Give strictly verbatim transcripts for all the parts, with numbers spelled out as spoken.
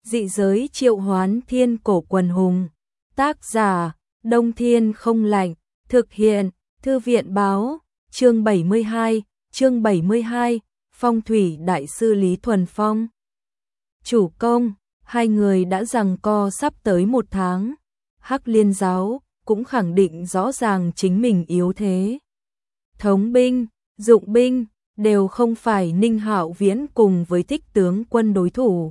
Dị giới triệu hoán thiên cổ quần hùng. Tác giả, Đông Thiên Không Lạnh. Thực hiện, Thư viện báo. Chương bảy mươi hai, chương bảy mươi hai, Phong thủy đại sư Lý Thuần Phong. Chủ công, hai người đã giằng co sắp tới một tháng. Hắc Liên giáo cũng khẳng định rõ ràng chính mình yếu thế. Thống binh, dụng binh đều không phải Ninh Hạo Viễn cùng với Thích tướng quân đối thủ.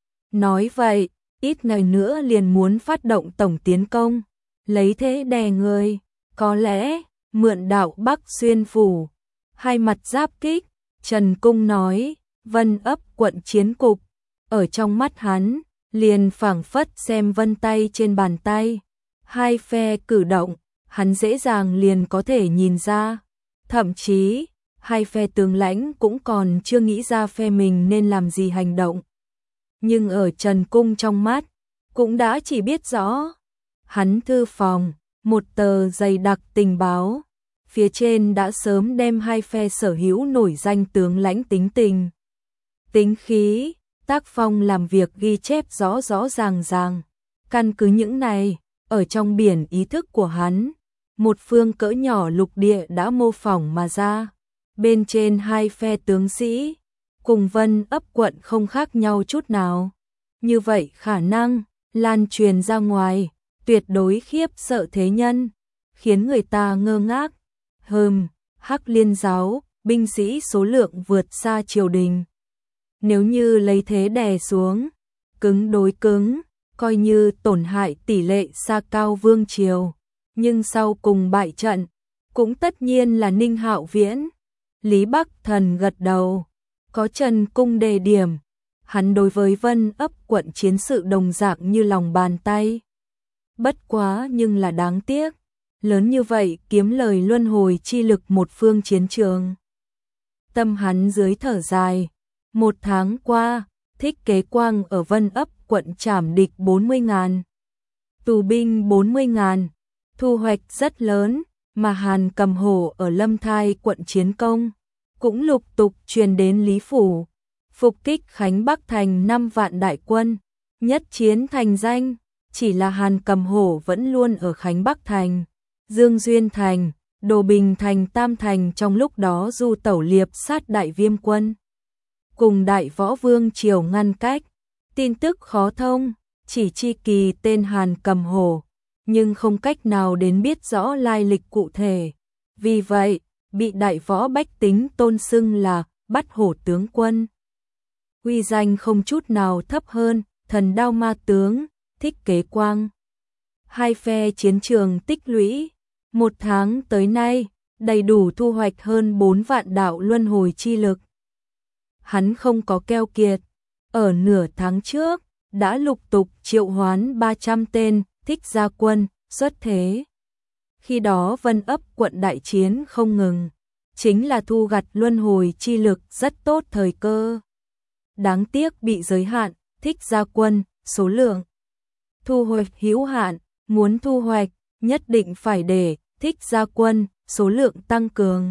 Nói vậy, ít ngày nữa liền muốn phát động tổng tiến công, lấy thế đè người, có lẽ mượn đạo Bắc xuyên phủ, hai mặt giáp kích. Trần Cung nói, Vân ấp quận chiến cục, ở trong mắt hắn, liền phảng phất xem vân tay trên bàn tay. Hai phe cử động, hắn dễ dàng liền có thể nhìn ra. Thậm chí, hai phe tướng lãnh cũng còn chưa nghĩ ra phe mình nên làm gì hành động. Nhưng ở Trần Cung trong mắt, cũng đã chỉ biết rõ. Hắn thư phòng, một tờ dày đặc tình báo, phía trên đã sớm đem hai phe sở hữu nổi danh tướng lãnh tính tình, tính khí, tác phong làm việc ghi chép rõ rõ ràng ràng. Căn cứ những này, ở trong biển ý thức của hắn, một phương cỡ nhỏ lục địa đã mô phỏng mà ra. Bên trên hai phe tướng sĩ, cùng Vân ấp quận không khác nhau chút nào. Như vậy khả năng lan truyền ra ngoài, tuyệt đối khiếp sợ thế nhân, khiến người ta ngơ ngác. Hừm, Hắc Liên giáo, binh sĩ số lượng vượt xa triều đình. Nếu như lấy thế đè xuống, cứng đối cứng, coi như tổn hại tỷ lệ xa cao vương triều, nhưng sau cùng bại trận, cũng tất nhiên là Ninh Hạo Viễn. Lý Bắc Thần gật đầu, có Trần Cung đề điểm, hắn đối với Vân ấp quận chiến sự đồng dạng như lòng bàn tay. Bất quá nhưng là đáng tiếc, lớn như vậy kiếm lời luân hồi chi lực một phương chiến trường. Tâm hắn dưới thở dài, một tháng qua, Thích Kế Quang ở Vân ấp quận trảm địch bốn mươi ngàn, tù binh bốn mươi ngàn, thu hoạch rất lớn, mà Hàn Cầm Hổ ở Lâm Thai quận chiến công, cũng lục tục truyền đến Lý Phủ, phục kích Khánh Bắc thành năm vạn đại quân, nhất chiến thành danh. Chỉ là Hàn Cầm Hổ vẫn luôn ở Khánh Bắc thành, Dương Duyên thành, Đồ Bình thành, Tam thành trong lúc đó du tẩu liệp sát Đại Viêm quân, cùng Đại Võ Vương triều ngăn cách. Tin tức khó thông, chỉ chi kỳ tên Hàn Cầm Hổ, nhưng không cách nào đến biết rõ lai lịch cụ thể. Vì vậy, bị đại võ bách tính tôn xưng là Bắt Hổ tướng quân. Uy danh không chút nào thấp hơn Thần Đao Ma tướng Thích Kế Quang. Hai phe chiến trường tích lũy, một tháng tới nay, đầy đủ thu hoạch hơn bốn vạn đạo luân hồi chi lực. Hắn không có keo kiệt, ở nửa tháng trước, đã lục tục triệu hoán ba trăm tên thích gia quân xuất thế. Khi đó Vân ấp quận đại chiến không ngừng, chính là thu gặt luân hồi chi lực rất tốt thời cơ. Đáng tiếc bị giới hạn, thích gia quân, số lượng thu hoạch hữu hạn, muốn thu hoạch, nhất định phải để thích gia quân, số lượng tăng cường.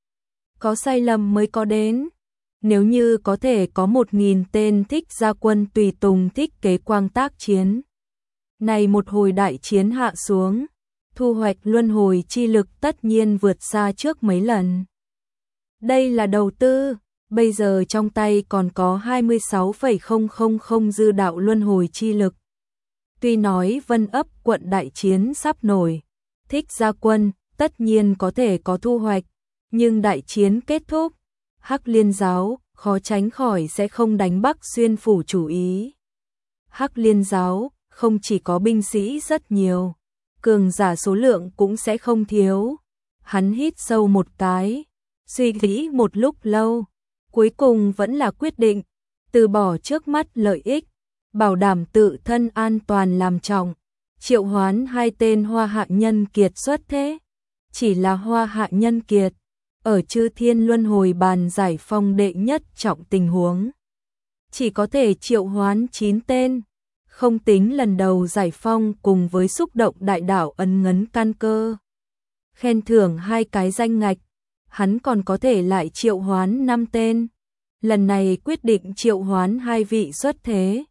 Có sai lầm mới có đến. Nếu như có thể có một nghìn tên thích gia quân tùy tùng Thích Kế Quang tác chiến, này một hồi đại chiến hạ xuống, thu hoạch luân hồi chi lực tất nhiên vượt xa trước mấy lần. Đây là đầu tư, bây giờ trong tay còn có hai mươi sáu phẩy không không không dư đạo luân hồi chi lực. Tuy nói Vân ấp quận đại chiến sắp nổi, thích gia quân tất nhiên có thể có thu hoạch, nhưng đại chiến kết thúc, Hắc Liên giáo khó tránh khỏi sẽ không đánh Bắc xuyên phủ chủ ý. Hắc Liên giáo không chỉ có binh sĩ rất nhiều, cường giả số lượng cũng sẽ không thiếu. Hắn hít sâu một cái, suy nghĩ một lúc lâu, cuối cùng vẫn là quyết định từ bỏ trước mắt lợi ích, bảo đảm tự thân an toàn làm trọng, triệu hoán hai tên Hoa Hạ Nhân Kiệt xuất thế. Chỉ là Hoa Hạ Nhân Kiệt, ở Chư Thiên Luân Hồi bàn giải phong đệ nhất trọng tình huống, chỉ có thể triệu hoán chín tên, không tính lần đầu giải phong cùng với xúc động đại đạo ấn ngấn can cơ. Khen thưởng hai cái danh ngạch, hắn còn có thể lại triệu hoán năm tên. Lần này quyết định triệu hoán hai vị xuất thế,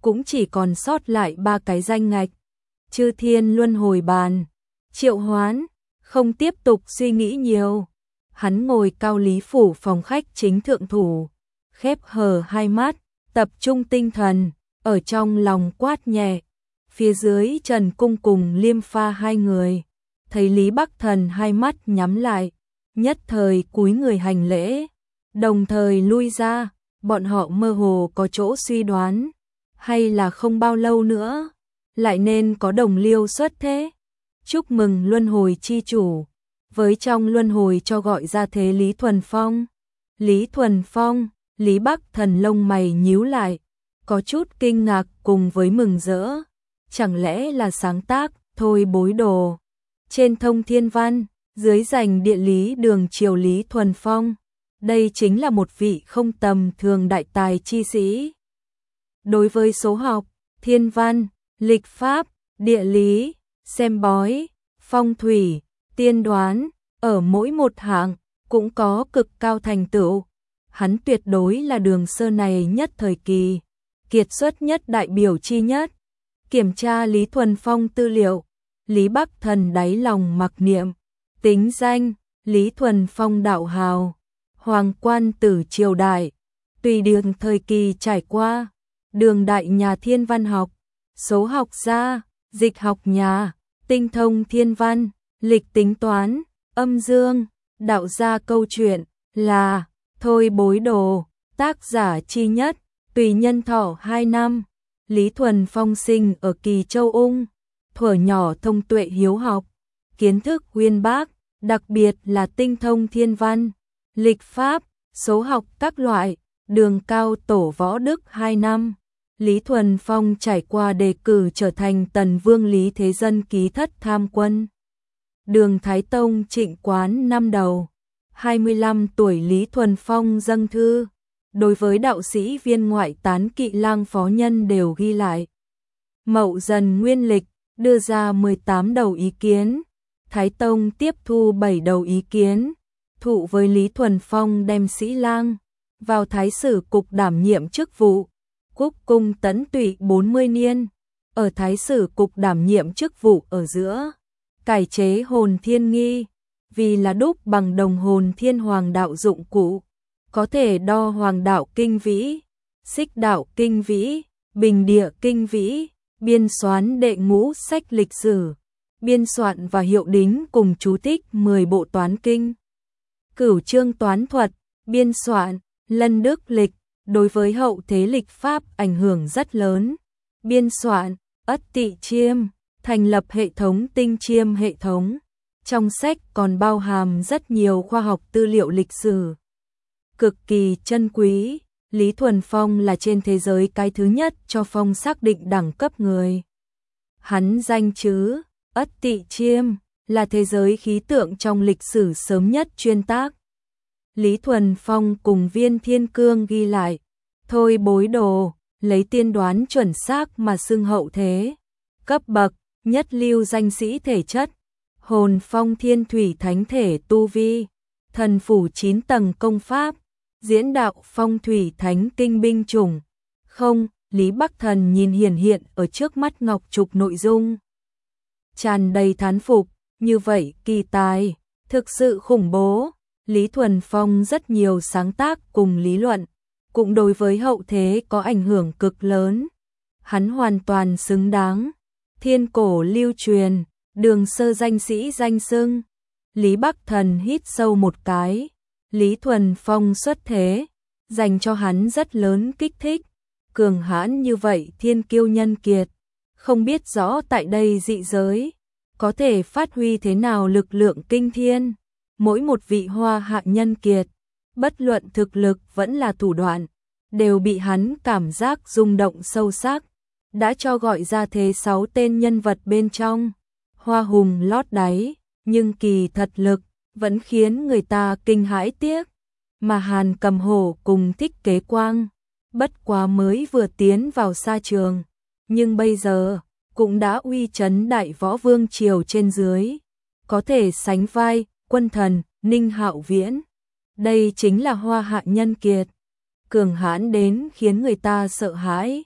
cũng chỉ còn sót lại ba cái danh ngạch. Chư Thiên Luân Hồi Bàn, Triệu Hoán, không tiếp tục suy nghĩ nhiều. Hắn ngồi cao lý phủ phòng khách chính thượng thủ, khép hờ hai mắt, tập trung tinh thần, ở trong lòng quát nhẹ. Phía dưới Trần Cung cùng Liêm Pha hai người, thấy Lý Bắc Thần hai mắt nhắm lại, nhất thời cúi người hành lễ, đồng thời lui ra, bọn họ mơ hồ có chỗ suy đoán, hay là không bao lâu nữa, lại nên có đồng liêu xuất thế. Chúc mừng Luân Hồi chi chủ, với trong Luân Hồi cho gọi ra thế Lý Thuần Phong. Lý Thuần Phong, Lý Bắc Thần lông mày nhíu lại, có chút kinh ngạc cùng với mừng rỡ. Chẳng lẽ là sáng tác Thôi Bối Đồ trên Thông Thiên Văn, dưới dành địa lý đường triều Lý Thuần Phong? Đây chính là một vị không tầm thường đại tài chi sĩ. Đối với số học, thiên văn, lịch pháp, địa lý, xem bói, phong thủy, tiên đoán, ở mỗi một hạng cũng có cực cao thành tựu. Hắn tuyệt đối là Đường Sơn này nhất thời kỳ, kiệt xuất nhất đại biểu chi nhất. Kiểm tra Lý Thuần Phong tư liệu, Lý Bắc Thần đáy lòng mặc niệm, tính danh, Lý Thuần Phong đạo hào, hoàng quan tử triều đại, tùy đường thời kỳ trải qua, đường đại nhà thiên văn học, số học gia, dịch học nhà, tinh thông thiên văn, lịch tính toán, âm dương, đạo gia câu chuyện là Thôi Bối Đồ, tác giả chi nhất, tùy nhân thọ hai năm. Lý Thuần Phong sinh ở Kỳ Châu Ung, thuở nhỏ thông tuệ hiếu học, kiến thức uyên bác, đặc biệt là tinh thông thiên văn, lịch pháp, số học các loại, đường cao tổ võ đức hai năm. Lý Thuần Phong trải qua đề cử trở thành Tần Vương Lý Thế Dân ký thất tham quân. Đường Thái Tông Trịnh Quán năm đầu, hai mươi lăm tuổi Lý Thuần Phong dâng thư. Đối với đạo sĩ viên ngoại tán Kỵ Lang phó nhân đều ghi lại. Mậu Dần Nguyên Lịch đưa ra mười tám đầu ý kiến, Thái Tông tiếp thu bảy đầu ý kiến, thụ với Lý Thuần Phong đem Sĩ Lang vào Thái Sử Cục đảm nhiệm chức vụ. Cúc cung tấn tụy bốn mươi niên, ở Thái Sử Cục đảm nhiệm chức vụ ở giữa, cải chế hồn thiên nghi, vì là đúc bằng đồng hồn thiên hoàng đạo dụng cụ, có thể đo hoàng đạo kinh vĩ, xích đạo kinh vĩ, bình địa kinh vĩ, biên soán đệ ngũ sách lịch sử, biên soạn và hiệu đính cùng chú thích mười bộ toán kinh, cửu chương toán thuật, biên soạn, lân đức lịch, đối với hậu thế lịch pháp ảnh hưởng rất lớn, biên soạn, ất tỵ chiêm, thành lập hệ thống tinh chiêm hệ thống, trong sách còn bao hàm rất nhiều khoa học tư liệu lịch sử. Cực kỳ chân quý, Lý Thuần Phong là trên thế giới cái thứ nhất cho Phong xác định đẳng cấp người. Hắn danh chứ, ất tỵ chiêm, là thế giới khí tượng trong lịch sử sớm nhất chuyên tác. Lý Thuần Phong cùng Viên Thiên Cương ghi lại, Thôi Bối Đồ, lấy tiên đoán chuẩn xác mà xưng hậu thế, cấp bậc, nhất lưu danh sĩ thể chất, hồn phong thiên thủy thánh thể tu vi, thần phủ chín tầng công pháp, diễn đạo phong thủy thánh kinh binh chủng. Không, Lý Bắc Thần nhìn hiển hiện ở trước mắt ngọc trục nội dung, tràn đầy thán phục, như vậy kỳ tài, thực sự khủng bố. Lý Thuần Phong rất nhiều sáng tác cùng lý luận, cũng đối với hậu thế có ảnh hưởng cực lớn. Hắn hoàn toàn xứng đáng, thiên cổ lưu truyền, Đường Sơ danh sĩ danh xưng. Lý Bắc Thần hít sâu một cái, Lý Thuần Phong xuất thế, dành cho hắn rất lớn kích thích. Cường hãn như vậy thiên kiêu nhân kiệt, không biết rõ tại đây dị giới, có thể phát huy thế nào lực lượng kinh thiên. Mỗi một vị hoa hạ nhân kiệt, bất luận thực lực vẫn là thủ đoạn, đều bị hắn cảm giác rung động sâu sắc, đã cho gọi ra thế sáu tên nhân vật bên trong. Hoa hùng lót đáy, nhưng kỳ thật lực, vẫn khiến người ta kinh hãi tiếc. Mà Hàn Cầm Hổ cùng Thích Kế Quang, bất quá mới vừa tiến vào sa trường, nhưng bây giờ, cũng đã uy chấn đại võ vương triều trên dưới, có thể sánh vai Quân Thần, Ninh Hạo Viễn. Đây chính là hoa hạ nhân kiệt, cường hãn đến khiến người ta sợ hãi.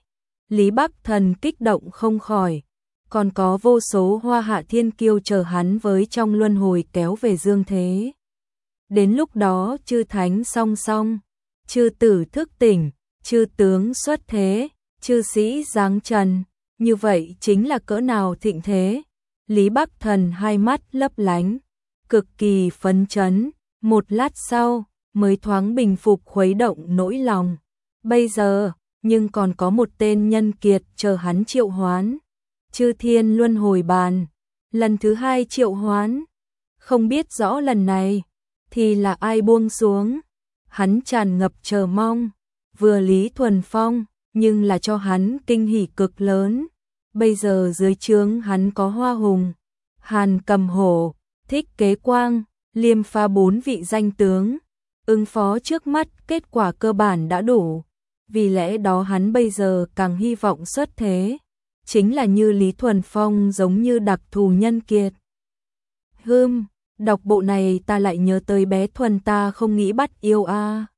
Lý Bắc Thần kích động không khỏi, còn có vô số hoa hạ thiên kiêu chờ hắn với trong luân hồi kéo về dương thế. Đến lúc đó chư thánh song song, chư tử thức tỉnh, chư tướng xuất thế, chư sĩ giáng trần, như vậy chính là cỡ nào thịnh thế. Lý Bắc Thần hai mắt lấp lánh, cực kỳ phấn chấn, một lát sau mới thoáng bình phục khuấy động nỗi lòng. Bây giờ, nhưng còn có một tên nhân kiệt chờ hắn triệu hoán. Chư thiên luân hồi bàn, lần thứ hai triệu hoán, không biết rõ lần này thì là ai buông xuống. Hắn tràn ngập chờ mong, vừa Lý Thuần Phong, nhưng là cho hắn kinh hỉ cực lớn. Bây giờ dưới trướng hắn có Hoa Hùng, Hàn Cầm Hổ, Thích Kế Quang, Liêm Pha bốn vị danh tướng, ứng phó trước mắt kết quả cơ bản đã đủ. Vì lẽ đó hắn bây giờ càng hy vọng xuất thế, chính là như Lý Thuần Phong giống như đặc thù nhân kiệt. Hưm, đọc bộ này ta lại nhớ tới bé Thuần ta không nghĩ bắt yêu a. À.